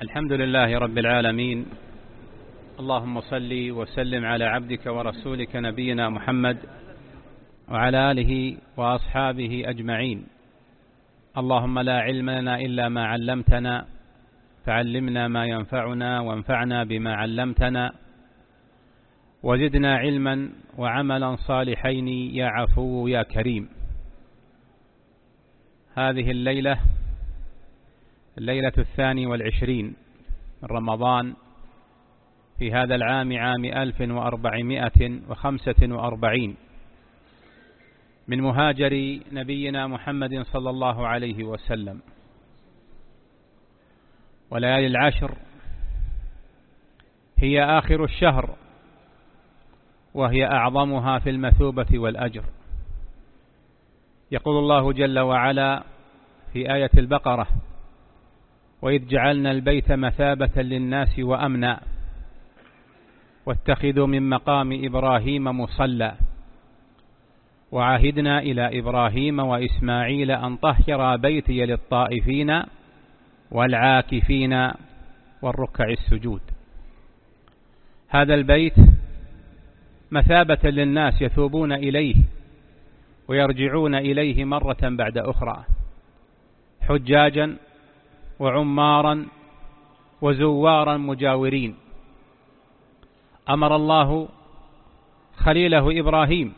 الحمد لله رب العالمين. اللهم صل وسلم على عبدك ورسولك نبينا محمد وعلى آله وأصحابه أجمعين. اللهم لا علم لنا إلا ما علمتنا، فعلمنا ما ينفعنا وانفعنا بما علمتنا، وزدنا علما وعملا صالحين يا عفو يا كريم. هذه الليلة 22 من رمضان في هذا العام، عام 1445 من مهاجر نبينا محمد صلى الله عليه وسلم. وليالي العشر هي آخر الشهر، وهي أعظمها في المثوبة والأجر. يقول الله جل وعلا في آية البقرة: وإذ جعلنا البيت مثابة للناس وأمنا واتخذوا من مقام إبراهيم مصلى وعهدنا إلى إبراهيم وإسماعيل أن طهرا بيتي للطائفين والعاكفين والركع السجود. هذا البيت مثابة للناس يثوبون إليه ويرجعون إليه مرة بعد أخرى، حجاجا وعمارا وزوارا مجاورين. أمر الله خليله إبراهيم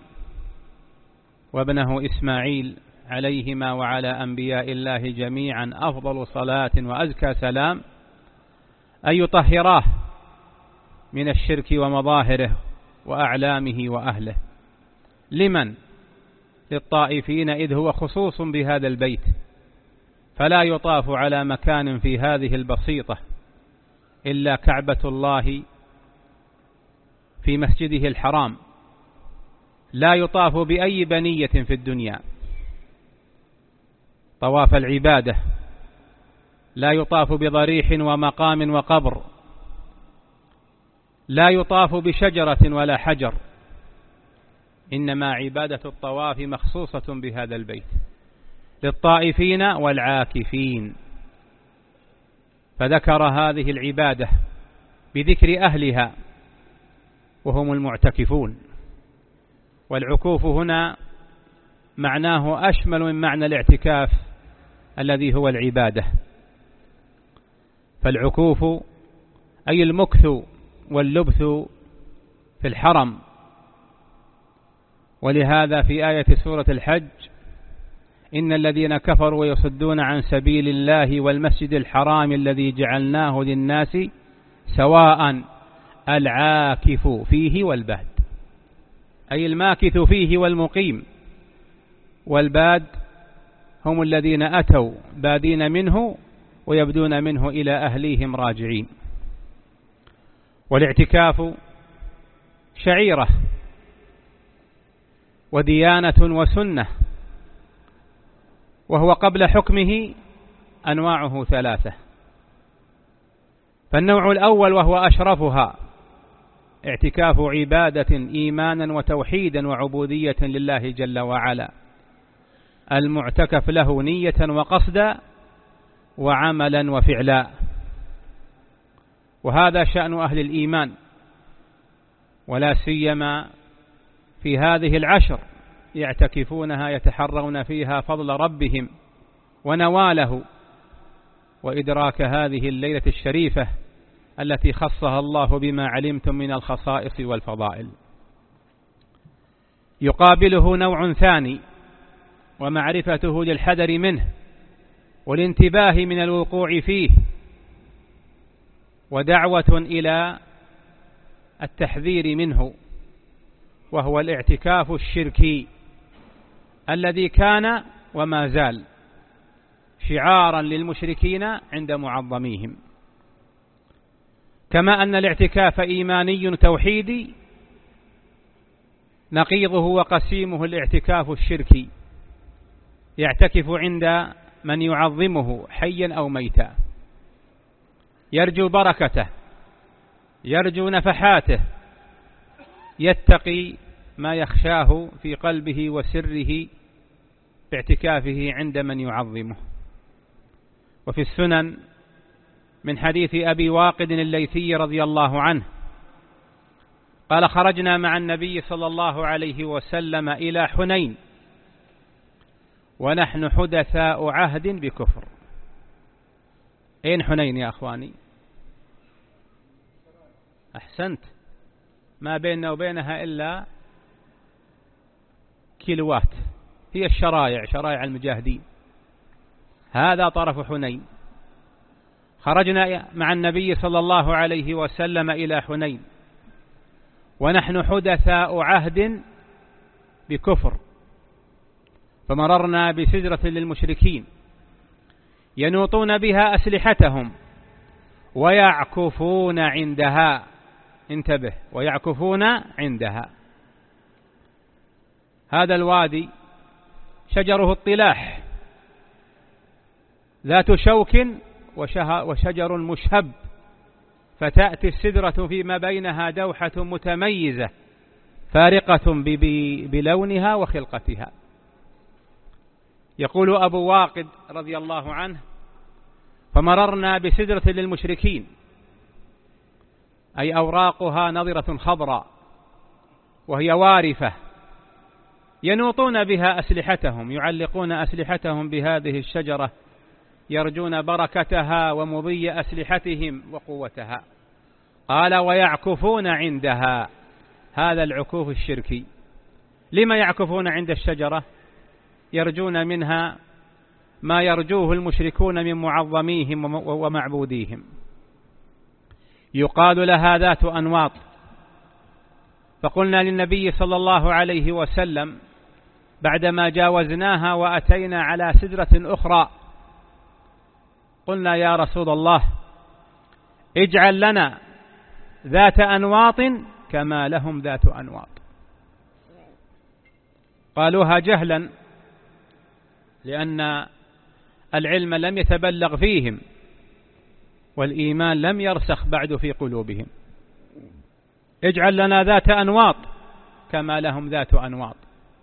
وابنه إسماعيل عليهما وعلى أنبياء الله جميعا أفضل صلاة وأزكى سلام أن يطهراه من الشرك ومظاهره وأعلامه وأهله. لمن؟ للطائفين، إذ هو خصوص بهذا البيت، فلا يطاف على مكان في هذه البسيطة إلا كعبة الله في مسجده الحرام، لا يطاف بأي بنية في الدنيا طواف العبادة، لا يطاف بضريح ومقام وقبر، لا يطاف بشجرة ولا حجر، إنما عبادة الطواف مخصوصة بهذا البيت للطائفين والعاكفين. فذكر هذه العبادة بذكر أهلها وهم المعتكفون. والعكوف هنا معناه أشمل من معنى الاعتكاف الذي هو العبادة. فالعكوف أي المكث واللبث في الحرم. ولهذا في آية سورة الحج: إن الذين كفروا ويصدون عن سبيل الله والمسجد الحرام الذي جعلناه للناس سواء العاكف فيه والباد، أي الماكث فيه والمقيم، والباد هم الذين أتوا بادين منه ويبدون منه إلى أهليهم راجعين. والاعتكاف شعيرة وديانة وسنة، وهو قبل حكمه أنواعه 3. فالنوع الأول وهو أشرفها اعتكاف عبادة إيمانا وتوحيدا وعبودية لله جل وعلا، المعتكف له نية وقصدا وعملا وفعلا. وهذا شأن أهل الإيمان، ولا سيما في هذه العشر يعتكفونها يتحرون فيها فضل ربهم ونواله وإدراك هذه الليلة الشريفة التي خصها الله بما علمتم من الخصائص والفضائل. يقابله نوع ثاني، ومعرفته للحذر منه والانتباه من الوقوع فيه، ودعوة إلى التحذير منه، وهو الاعتكاف الشركي الذي كان وما زال شعارا للمشركين عند معظميهم. كما أن الاعتكاف إيماني توحيدي، نقيضه وقسيمه الاعتكاف الشركي، يعتكف عند من يعظمه حيا أو ميتا، يرجو بركته، يرجو نفحاته، يتقي ما يخشاه في قلبه وسره باعتكافه عند من يعظمه. وفي السنن من حديث أبي واقد الليثي رضي الله عنه قال: خرجنا مع النبي صلى الله عليه وسلم إلى حنين ونحن حدثاء عهد بكفر. أين حنين يا أخواني؟ أحسنت، ما بيننا وبينها إلا كيلوات، هي شرائع المجاهدين. هذا طرف حنين. خرجنا مع النبي صلى الله عليه وسلم إلى حنين ونحن حدثاء عهد بكفر، فمررنا بسدرة للمشركين ينوطون بها أسلحتهم ويعكفون عندها. انتبه، ويعكفون عندها. هذا الوادي شجره الطلاح ذات شوك وشجر مشهب، فتأتي السدرة فيما بينها دوحة متميزة فارقة بلونها وخلقتها. يقول أبو واقد رضي الله عنه: فمررنا بسدرة للمشركين، أي أوراقها نضرة خضراء وهي وارفة، ينوطون بها أسلحتهم، يعلقون أسلحتهم بهذه الشجرة يرجون بركتها ومضي أسلحتهم وقوتها. قال: ويعكفون عندها. هذا العكوف الشركي. لما يعكفون عند الشجرة؟ يرجون منها ما يرجوه المشركون من معظميهم ومعبوديهم. يقال لها ذات أنواط. فقلنا للنبي صلى الله عليه وسلم بعدما جاوزناها وأتينا على سدرة أخرى، قلنا: يا رسول الله، اجعل لنا ذات أنواط كما لهم ذات أنواط. قالوها جهلا، لأن العلم لم يتبلغ فيهم والإيمان لم يرسخ بعد في قلوبهم. اجعل لنا ذات أنواط كما لهم ذات أنواط.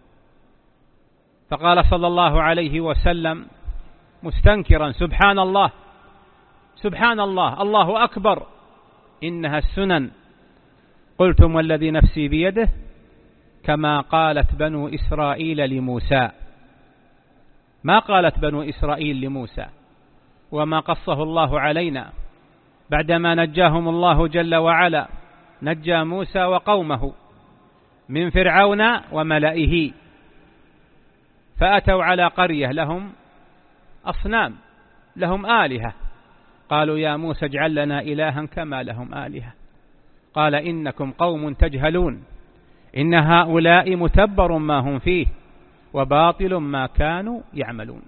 فقال صلى الله عليه وسلم مستنكرا: سبحان الله، سبحان الله، الله أكبر، إنها السنن. قلتم والذي نفسي بيده كما قالت بنو إسرائيل لموسى. ما قالت بنو إسرائيل لموسى، وما قصه الله علينا بعدما نجاهم الله جل وعلا، نجى موسى وقومه من فرعون وملئه، فأتوا على قرية لهم أصنام، لهم آلهة. قالوا: يا موسى اجعل لنا إلها كما لهم آلهة. قال: إنكم قوم تجهلون، إن هؤلاء متبر ما هم فيه وباطل ما كانوا يعملون.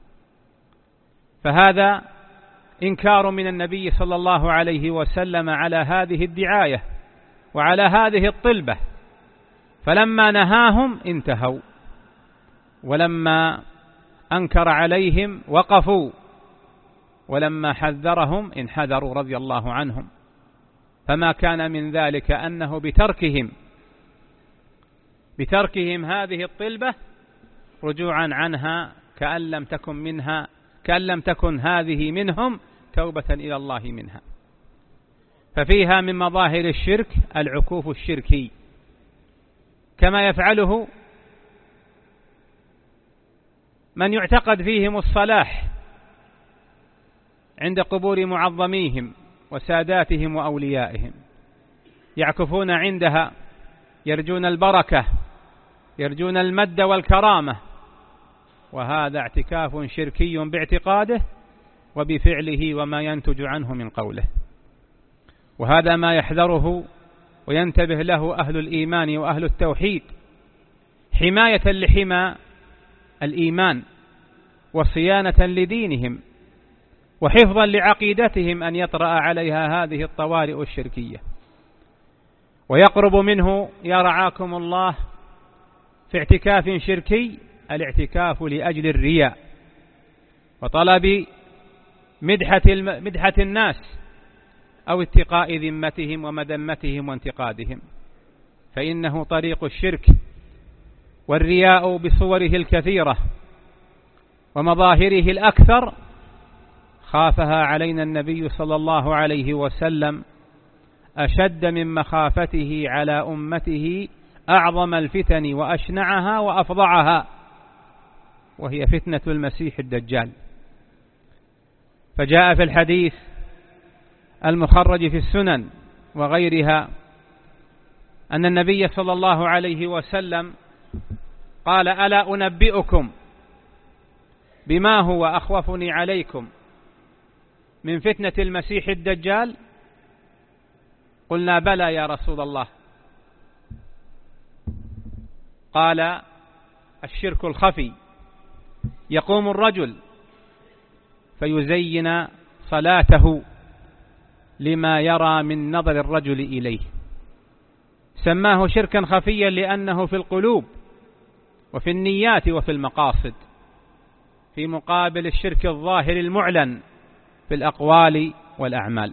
فهذا إنكار من النبي صلى الله عليه وسلم على هذه الدعاية وعلى هذه الطلبة. فلما نهاهم انتهوا، ولما أنكر عليهم وقفوا، ولما حذرهم انحذروا رضي الله عنهم. فما كان من ذلك أنه بتركهم هذه الطلبة رجوعا عنها كأن لم تكن هذه منهم توبة إلى الله منها. ففيها من مظاهر الشرك العكوف الشركي، كما يفعله من يعتقد فيهم الصلاح عند قبور معظميهم وساداتهم وأوليائهم، يعكفون عندها، يرجون البركة، يرجون المد والكرامة. وهذا اعتكاف شركي باعتقاده وبفعله وما ينتج عنه من قوله. وهذا ما يحذره وينتبه له أهل الإيمان وأهل التوحيد، حماية لحمى الإيمان وصيانة لدينهم وحفظا لعقيدتهم، أن يطرأ عليها هذه الطوارئ الشركية. ويقرب منه يا رعاكم الله في اعتكاف شركي الاعتكاف لأجل الرياء وطلب مدحة الناس أو اتقاء ذمتهم ومذمتهم وانتقادهم، فإنه طريق الشرك. والرياء بصوره الكثيرة ومظاهره الأكثر خافها علينا النبي صلى الله عليه وسلم أشد من مخافته على أمته أعظم الفتن وأشنعها وأفظعها، وهي فتنة المسيح الدجال. فجاء في الحديث المخرج في السنن وغيرها أن النبي صلى الله عليه وسلم قال: ألا أنبئكم بما هو أخوفني عليكم من فتنة المسيح الدجال؟ قلنا: بلى يا رسول الله. قال: الشرك الخفي، يقوم الرجل فيزين صلاته لما يرى من نظر الرجل إليه. سماه شركا خفيا لأنه في القلوب وفي النيات وفي المقاصد، في مقابل الشرك الظاهر المعلن في الأقوال والأعمال.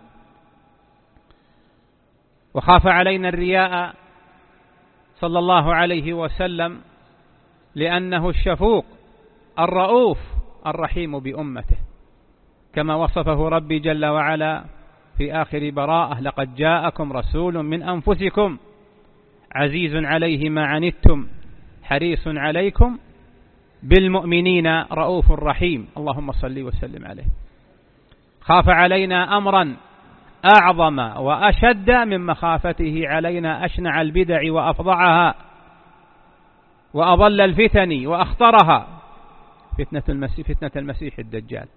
وخاف علينا الرياء صلى الله عليه وسلم لأنه الشفوق الرؤوف الرحيم بأمته، كما وصفه ربي جل وعلا في آخر براءة: لقد جاءكم رسول من أنفسكم عزيز عليه ما عنتم حريص عليكم بالمؤمنين رؤوف رحيم. اللهم صل وسلم عليه. خاف علينا أمرا أعظم وأشد من مخافته علينا أشنع البدع وأفظعها وأضل الفتن وأخطرها، فتنة المسيح الدجال.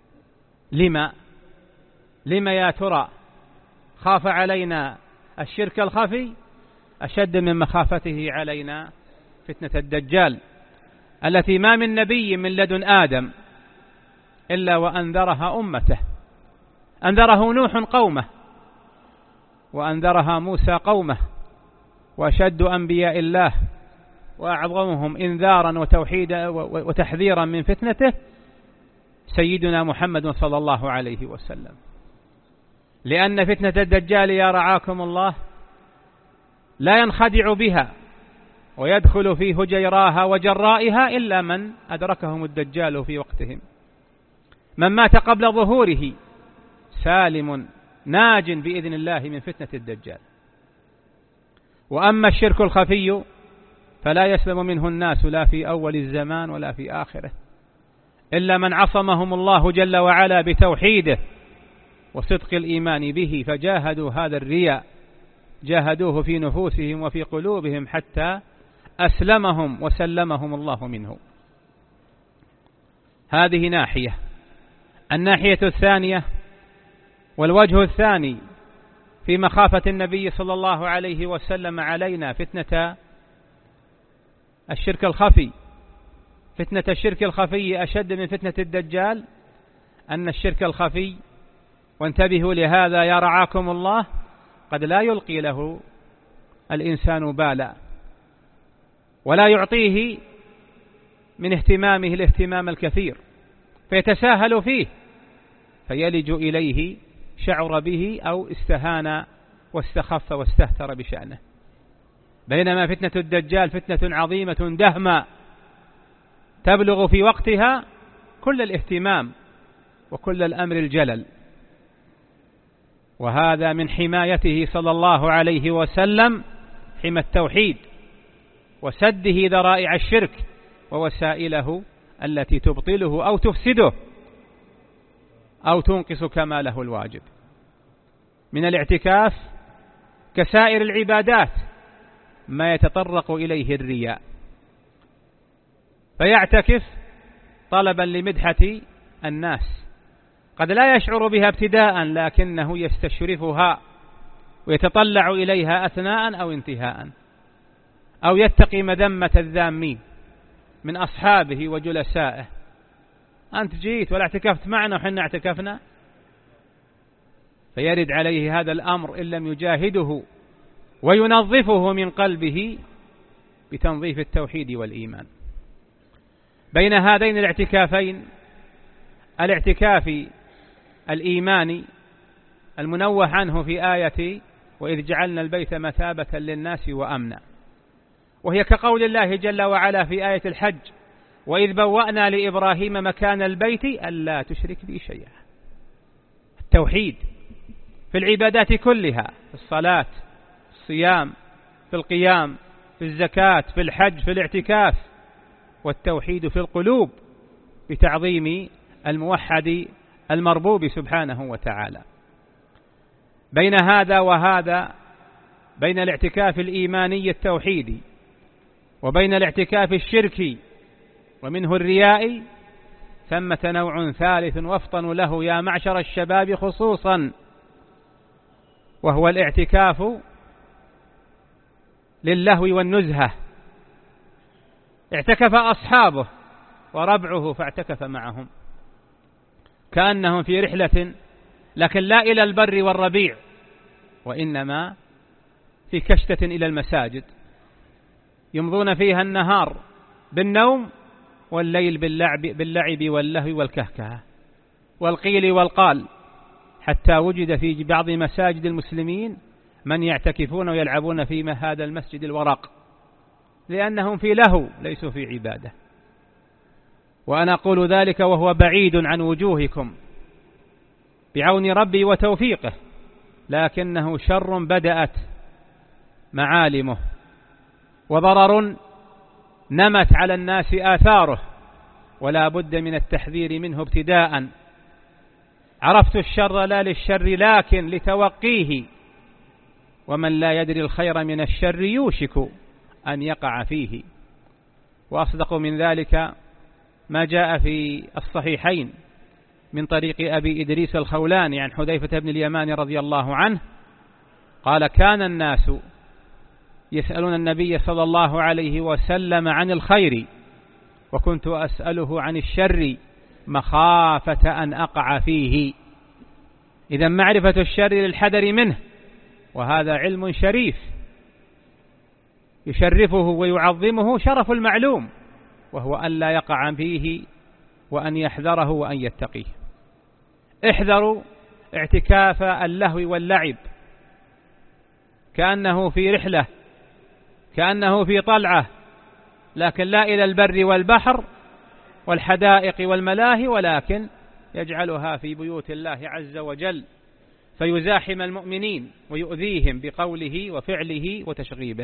لما يا ترى خاف علينا الشرك الخفي أشد من مخافته علينا فتنة الدجال، التي ما من نبي من لدن آدم إلا وأنذرها أمته. أنذره نوح قومه، وأنذرها موسى قومه، وأشد أنبياء الله وأعظمهم إنذارا وتوحيدا وتحذيرا من فتنته سيدنا محمد صلى الله عليه وسلم. لأن فتنة الدجال يا رعاكم الله لا ينخدع بها ويدخل في هجيراها وجرائها إلا من أدركهم الدجال في وقتهم. من مات قبل ظهوره سالم ناج بإذن الله من فتنة الدجال. وأما الشرك الخفي فلا يسلم منه الناس لا في أول الزمان ولا في آخره، إلا من عصمهم الله جل وعلا بتوحيده وصدق الإيمان به، فجاهدوا هذا الرياء، جاهدوه في نفوسهم وفي قلوبهم حتى أسلمهم وسلمهم الله منه. هذه ناحية. الناحية الثانية والوجه الثاني في مخافة النبي صلى الله عليه وسلم علينا فتنة الشرك الخفي. فتنة الشرك الخفي أشد من فتنة الدجال، أن الشرك الخفي، وانتبهوا لهذا يا رعاكم الله، قد لا يلقي له الإنسان بالا ولا يعطيه من اهتمامه الاهتمام الكثير، فيتساهل فيه فيلج إليه، شعر به أو استهان واستخف واستهتر بشأنه. بينما فتنة الدجال فتنة عظيمة دهمة تبلغ في وقتها كل الاهتمام وكل الأمر الجلل. وهذا من حمايته صلى الله عليه وسلم، حمى التوحيد وسده ذرائع الشرك ووسائله التي تبطله أو تفسده أو تنقص كماله الواجب. من الاعتكاف كسائر العبادات ما يتطرق إليه الرياء، فيعتكف طلبا لمدحة الناس، قد لا يشعر بها ابتداء لكنه يستشرفها ويتطلع إليها أثناء أو انتهاء، أو يتقي مذمة الذامين من أصحابه وجلسائه: أنت جيت ولا اعتكفت معنا وحنا اعتكفنا. فيرد عليه هذا الأمر إن لم يجاهده وينظفه من قلبه بتنظيف التوحيد والإيمان. بين هذين الاعتكافين الاعتكاف الإيماني المنوه عنه في آية وإذ جعلنا البيت مثابة للناس وأمنا، وهي كقول الله جل وعلا في آية الحج: وإذ بوأنا لإبراهيم مكان البيت ألا تشرك بي شيئا. توحيد في العبادات كلها، في الصلاة، في الصيام، في القيام، في الزكاة، في الحج، في الاعتكاف، والتوحيد في القلوب بتعظيم الموحد المربوب سبحانه وتعالى. بين هذا وهذا، بين الاعتكاف الإيماني التوحيدي وبين الاعتكاف الشركي ومنه الرياء، ثمة نوع ثالث وافطن له يا معشر الشباب خصوصا، وهو الاعتكاف للهو والنزهة. اعتكف أصحابه وربعه فاعتكف معهم كأنهم في رحلة، لكن لا إلى البر والربيع، وإنما في كشتة إلى المساجد يمضون فيها النهار بالنوم والليل باللعب واللهو والكهكهة والقيل والقال، حتى وجد في بعض مساجد المسلمين من يعتكفون ويلعبون في هذا المسجد الورق، لأنهم في لهو ليسوا في عبادة. وأنا أقول ذلك وهو بعيد عن وجوهكم بعون ربي وتوفيقه، لكنه شر بدأت معالمه وضرر نمت على الناس آثاره، ولا بد من التحذير منه ابتداء. عرفت الشر لا للشر لكن لتوقيه، ومن لا يدري الخير من الشر يوشك أن يقع فيه. وأصدق من ذلك ما جاء في الصحيحين من طريق أبي إدريس الخولاني عن حذيفة بن اليمان رضي الله عنه قال: كان الناس يسألون النبي صلى الله عليه وسلم عن الخير، وكنت أسأله عن الشر مخافة أن أقع فيه. إذا معرفة الشر للحذر منه، وهذا علم شريف يشرفه ويعظمه شرف المعلوم، وهو أن لا يقع فيه وأن يحذره وأن يتقيه. احذروا اعتكاف اللهو واللعب، كأنه في رحلة، كأنه في طلعة، لكن لا إلى البر والبحر والحدائق والملاهي، ولكن يجعلها في بيوت الله عز وجل فيزاحم المؤمنين ويؤذيهم بقوله وفعله وتشغيبه.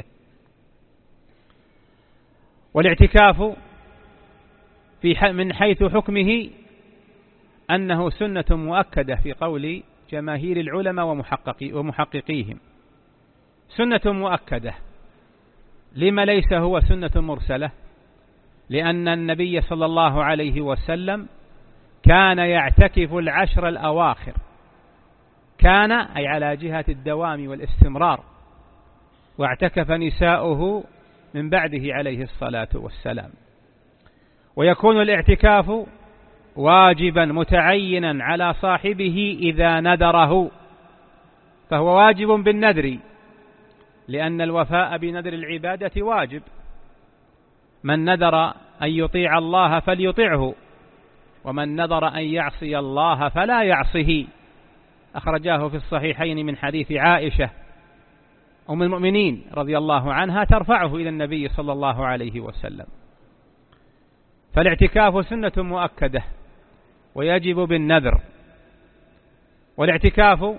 والاعتكاف من حيث حكمه أنه سنة مؤكدة في قول جماهير العلماء ومحققيهم، سنة مؤكدة. لما ليس هو سنة مرسلة؟ لأن النبي صلى الله عليه وسلم كان يعتكف العشر الأواخر، كان أي على جهة الدوام والاستمرار، واعتكف نساؤه من بعده عليه الصلاة والسلام. ويكون الاعتكاف واجبا متعينا على صاحبه إذا نذره، فهو واجب بالنذر، لأن الوفاء بنذر العبادة واجب. من نذر أن يطيع الله فليطعه، ومن نذر أن يعصي الله فلا يعصه. أخرجاه في الصحيحين من حديث عائشة أم المؤمنين رضي الله عنها ترفعه إلى النبي صلى الله عليه وسلم. فالاعتكاف سنة مؤكدة ويجب بالنذر. والاعتكاف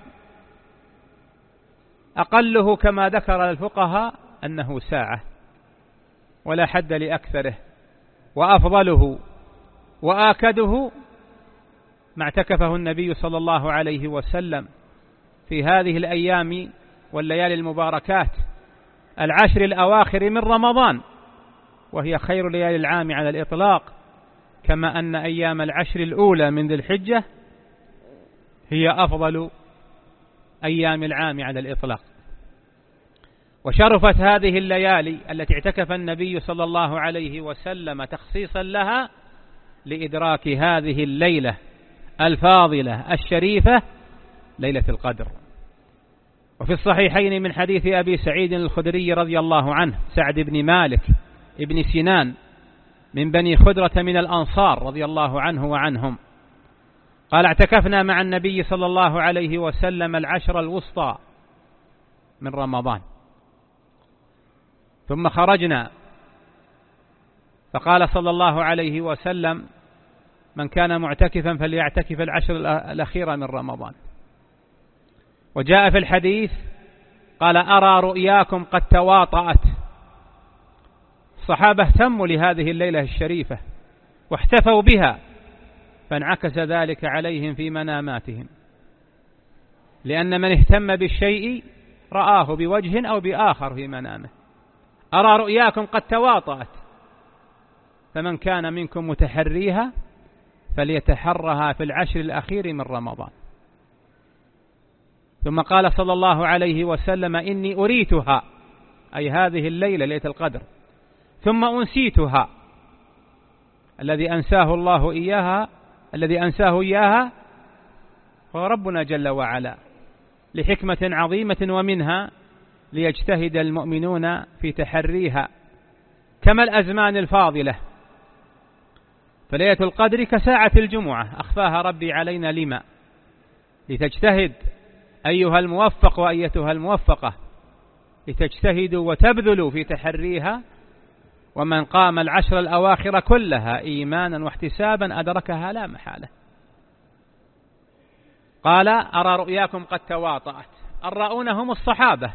أقله كما ذكر الفقهاء أنه ساعة، ولا حد لأكثره. وأفضله وآكده ما اعتكفه النبي صلى الله عليه وسلم في هذه الأيام والليالي المباركات العشر الأواخر من رمضان، وهي خير ليالي العام على الإطلاق، كما أن أيام العشر الأولى من ذي الحجة هي أفضل أيام العام على الإطلاق. وشرفت هذه الليالي التي اعتكف النبي صلى الله عليه وسلم تخصيصا لها لإدراك هذه الليلة الفاضلة الشريفة، ليلة القدر. وفي الصحيحين من حديث أبي سعيد الخدري رضي الله عنه سعد بن مالك ابن سنان من بني خدرة من الأنصار رضي الله عنه وعنهم قال: اعتكفنا مع النبي صلى الله عليه وسلم العشر الوسطى من رمضان، ثم خرجنا، فقال صلى الله عليه وسلم: من كان معتكفا فليعتكف العشر الأخيرة من رمضان. وجاء في الحديث قال أرى رؤياكم قد تواطأت. الصحابة اهتموا لهذه الليلة الشريفة واحتفوا بها، فانعكس ذلك عليهم في مناماتهم، لأن من اهتم بالشيء رآه بوجه أو بآخر في منامه. أرى رؤياكم قد تواطأت، فمن كان منكم متحريها فليتحرها في العشر الأخير من رمضان. ثم قال صلى الله عليه وسلم إني أريتها، أي هذه الليلة ليلة القدر، ثم أنسيتها. الذي أنساه إياها هو ربنا جل وعلا لحكمة عظيمة، ومنها ليجتهد المؤمنون في تحريها كما الأزمان الفاضلة. فليلة القدر كساعة الجمعة أخفاها ربي علينا لما؟ لتجتهد أيها الموفق وأيتها الموفقة، لتجتهدوا وتبذلوا في تحريها. ومن قام العشر الأواخر كلها إيمانا واحتسابا أدركها لا محالة. قال أرى رؤياكم قد تواطأت. الراؤون هم الصحابة،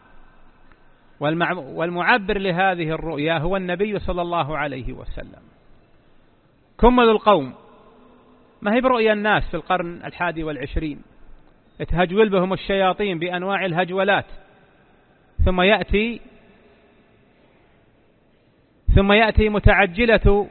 والمعبر لهذه الرؤيا هو النبي صلى الله عليه وسلم. كمل القوم، ما هي برؤيا الناس في القرن 21 تهجول بهم الشياطين بأنواع الهجولات، ثم يأتي متعجلة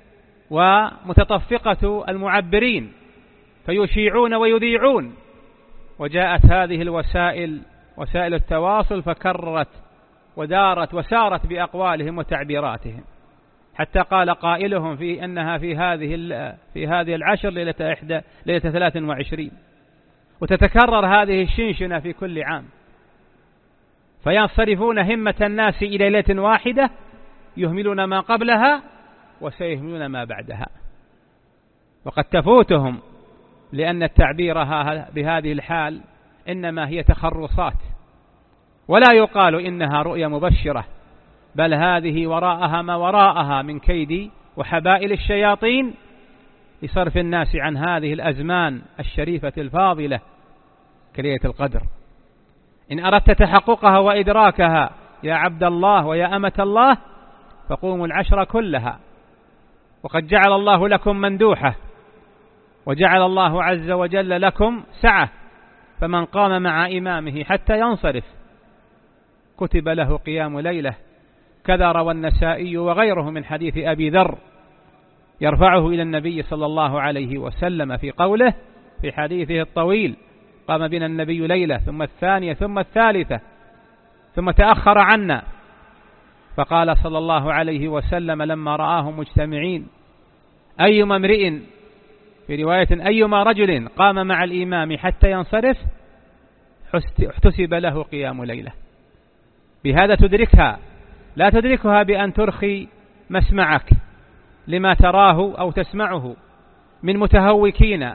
ومتطفقة المعبرين فيشيعون ويذيعون. وجاءت هذه الوسائل، وسائل التواصل، فكررت ودارت وسارت بأقوالهم وتعبيراتهم، حتى قال قائلهم في أنها في هذه العشر ليلة 23، وتتكرر هذه الشنشنة في كل عام، فينصرفون همة الناس إلى ليلة واحدة، يهملون ما قبلها وسيهملون ما بعدها، وقد تفوتهم، لأن التعبير بهذه الحال إنما هي تخرصات، ولا يقال إنها رؤيا مبشرة، بل هذه وراءها ما وراءها من كيد وحبائل الشياطين لصرف الناس عن هذه الأزمان الشريفة الفاضلة كليلة القدر. إن أردت تحققها وإدراكها يا عبد الله ويا أمة الله فقوموا العشر كلها، وقد جعل الله لكم مندوحة، وجعل الله عز وجل لكم سعة، فمن قام مع إمامه حتى ينصرف كتب له قيام ليلة، كذا روى النسائي وغيره من حديث أبي ذر يرفعه إلى النبي صلى الله عليه وسلم في قوله في حديثه الطويل: قام بنا النبي ليلة ثم الثانية ثم الثالثة ثم تأخر عنا، فقال صلى الله عليه وسلم لما رآهم مجتمعين: أيما امرئ، في رواية أيما رجل قام مع الإمام حتى ينصرف احتسب له قيام ليلة. بهذا تدركها، لا تدركها بأن ترخي مسمعك لما تراه أو تسمعه من متهوكين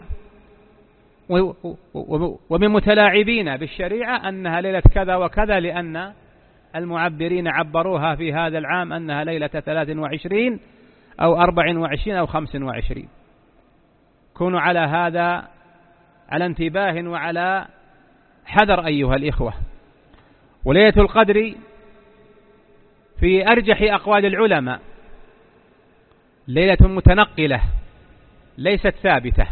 ومن متلاعبين بالشريعة أنها ليلة كذا وكذا، لأن المعبرين عبروها في هذا العام أنها ليلة 23 أو 24 أو 25. كونوا على هذا على انتباه وعلى حذر أيها الإخوة. وليلة القدر في أرجح أقوال العلماء ليلة متنقلة ليست ثابتة،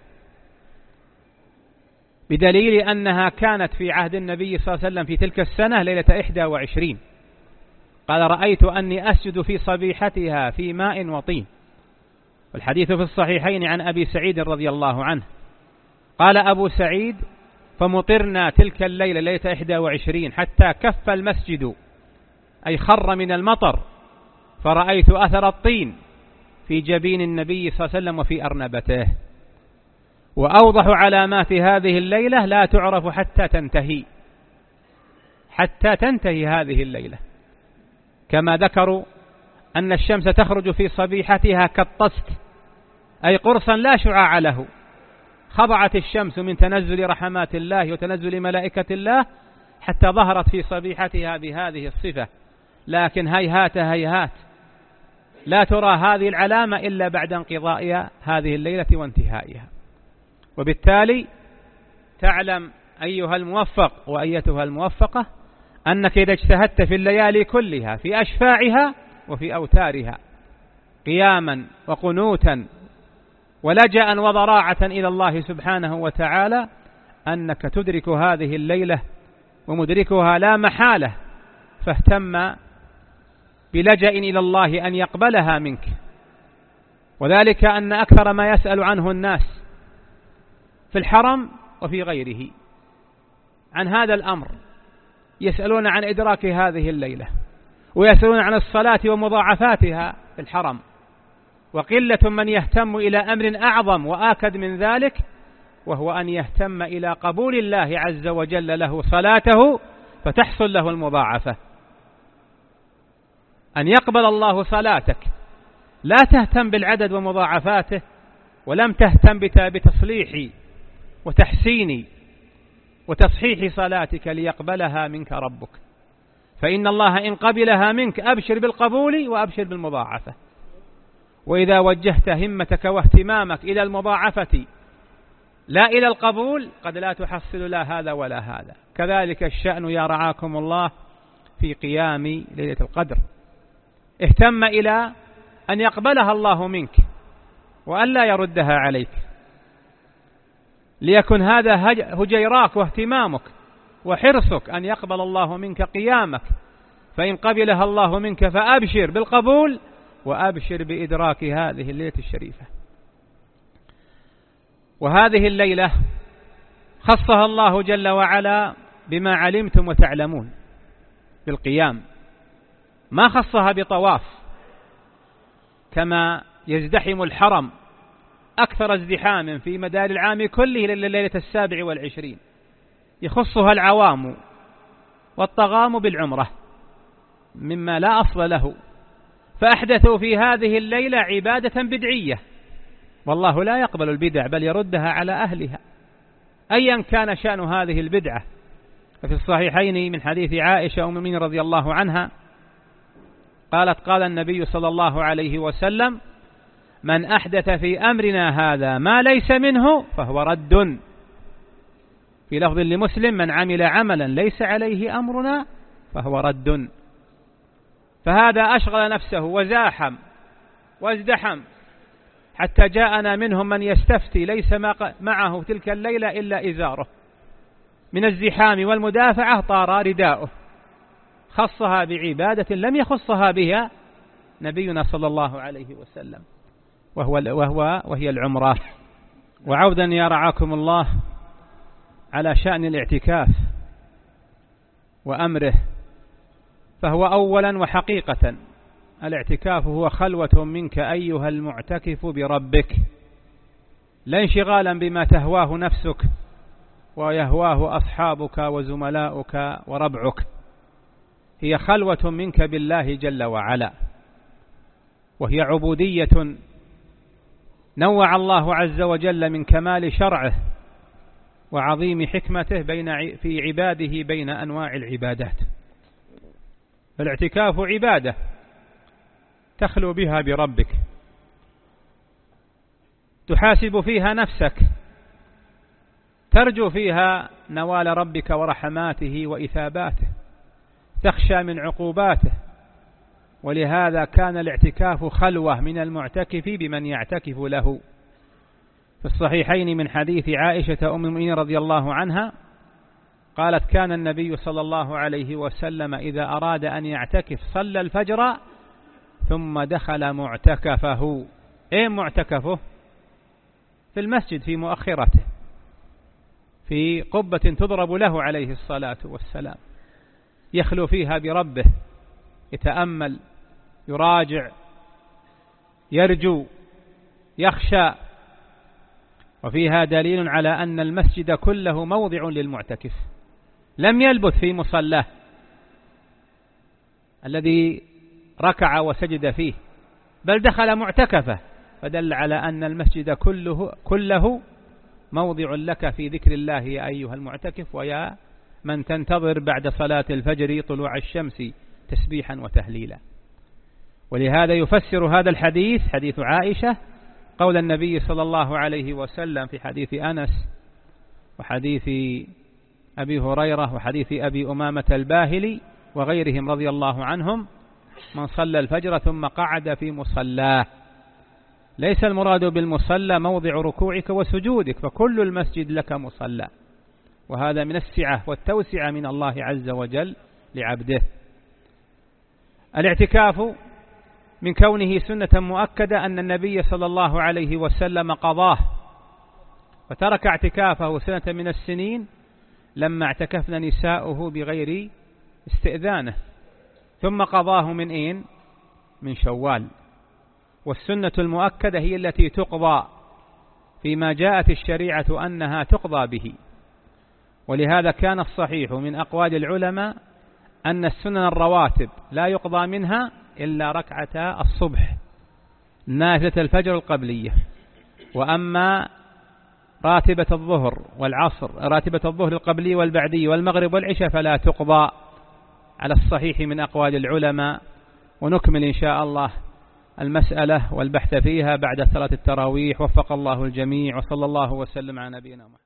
بدليل أنها كانت في عهد النبي صلى الله عليه وسلم في تلك السنة ليلة 21. قال: رأيت أني أسجد في صبيحتها في ماء وطين. والحديث في الصحيحين عن أبي سعيد رضي الله عنه قال أبو سعيد: فمطرنا تلك الليلة ليلة 21 حتى كف المسجد، أي خر من المطر، فرأيت أثر الطين في جبين النبي صلى الله عليه وسلم وفي أرنبته. وأوضح علامات هذه الليلة لا تعرف حتى تنتهي هذه الليلة، كما ذكروا أن الشمس تخرج في صبيحتها كالطست، أي قرصا لا شعاع له. خضعت الشمس من تنزل رحمات الله وتنزل ملائكة الله حتى ظهرت في صبيحتها بهذه الصفة، لكن هيهات لا ترى هذه العلامة إلا بعد انقضاء هذه الليلة وانتهائها. وبالتالي تعلم أيها الموفق وأيتها الموفقة أنك إذا اجتهدت في الليالي كلها في أشفاعها وفي أوتارها قياما وقنوتا ولجأ وضراعة إلى الله سبحانه وتعالى أنك تدرك هذه الليلة ومدركها لا محالة، فاهتم بلجأ إلى الله أن يقبلها منك. وذلك أن أكثر ما يسأل عنه الناس في الحرم وفي غيره عن هذا الأمر، يسألون عن إدراك هذه الليلة، ويسألون عن الصلاة ومضاعفاتها في الحرم، وقلة من يهتم إلى أمر أعظم وآكد من ذلك، وهو أن يهتم إلى قبول الله عز وجل له صلاته فتحصل له المضاعفة. أن يقبل الله صلاتك، لا تهتم بالعدد ومضاعفاته، ولم تهتم بتصليح وتحسين وتصحيح صلاتك ليقبلها منك ربك، فإن الله إن قبلها منك أبشر بالقبول وأبشر بالمضاعفة. وإذا وجهت همتك واهتمامك إلى المضاعفة لا إلى القبول قد لا تحصل لا هذا ولا هذا. كذلك الشأن يا رعاكم الله في قيام ليلة القدر، اهتم إلى أن يقبلها الله منك وأن لا يردها عليك، ليكن هذا هجيراك واهتمامك وحرصك أن يقبل الله منك قيامك، فإن قبلها الله منك فأبشر بالقبول وأبشر بإدراك هذه الليلة الشريفة. وهذه الليلة خصها الله جل وعلا بما علمتم وتعلمون بالقيام، ما خصها بطواف كما يزدحم الحرم أكثر ازدحام في مدار العام كله لليلة 27، يخصها العوام والطغام بالعمرة مما لا أصل له، فأحدثوا في هذه الليلة عبادة بدعية، والله لا يقبل البدع بل يردها على أهلها أيا كان شأن هذه البدعة. ففي الصحيحين من حديث عائشة أم المؤمنين رضي الله عنها قالت قال النبي صلى الله عليه وسلم: من أحدث في أمرنا هذا ما ليس منه فهو رد. في لفظ لمسلم: من عمل عملا ليس عليه أمرنا فهو رد. فهذا أشغل نفسه وزاحم وازدحم حتى جاءنا منهم من يستفتي ليس معه تلك الليلة إلا إزاره، من الزحام والمدافعة طار رداؤه، خصها بعبادة لم يخصها بها نبينا صلى الله عليه وسلم وهي العمرة. وعودا يا رعاكم الله على شأن الاعتكاف وأمره، فهو أولا وحقيقة الاعتكاف هو خلوة منك أيها المعتكف بربك، لا انشغالا بما تهواه نفسك ويهواه أصحابك وزملاؤك وربعك، هي خلوة منك بالله جل وعلا، وهي عبودية نوع الله عز وجل من كمال شرعه وعظيم حكمته في عباده بين أنواع العبادات. فالاعتكاف عبادة تخلو بها بربك، تحاسب فيها نفسك، ترجو فيها نوال ربك ورحماته وإثاباته، تخشى من عقوباته. ولهذا كان الاعتكاف خلوة من المعتكف بمن يعتكف له. في الصحيحين من حديث عائشة أم المؤمنين رضي الله عنها قالت: كان النبي صلى الله عليه وسلم إذا أراد أن يعتكف صلى الفجر ثم دخل معتكفه. إيه معتكفه؟ في المسجد في مؤخرته، في قبة تضرب له عليه الصلاة والسلام، يخلو فيها بربه، يتأمل، يراجع، يرجو، يخشى. وفيها دليل على أن المسجد كله موضع للمعتكف، لم يلبث في مصلاه الذي ركع وسجد فيه، بل دخل معتكفه، فدل على أن المسجد كله موضع لك في ذكر الله يا أيها المعتكف، ويا من تنتظر بعد صلاة الفجر طلوع الشمس تسبيحا وتهليلا. ولهذا يفسر هذا الحديث، حديث عائشة، قول النبي صلى الله عليه وسلم في حديث أنس وحديث أبي هريرة وحديث أبي أمامة الباهلي وغيرهم رضي الله عنهم: من صلى الفجر ثم قعد في مصلاه. ليس المراد بالمصلى موضع ركوعك وسجودك، فكل المسجد لك مصلى، وهذا من السعة والتوسعة من الله عز وجل لعبده. الاعتكاف من كونه سنة مؤكدة أن النبي صلى الله عليه وسلم قضاه، وترك اعتكافه سنة من السنين لما اعتكفنا نساؤه بغير استئذانه، ثم قضاه من أين؟ من شوال. والسنة المؤكدة هي التي تقضى فيما جاءت الشريعة أنها تقضى به. ولهذا كان الصحيح من أقوال العلماء أن السنن الرواتب لا يقضى منها إلا ركعتا الصبح نافلة الفجر القبلية. وأما راتبة الظهر والعصر، راتبة الظهر القبلي والبعدي والمغرب والعشاء، فلا تقضى على الصحيح من أقوال العلماء. ونكمل إن شاء الله المسألة والبحث فيها بعد صلاة التراويح. وفق الله الجميع، وصلى الله وسلم على نبينا محمد.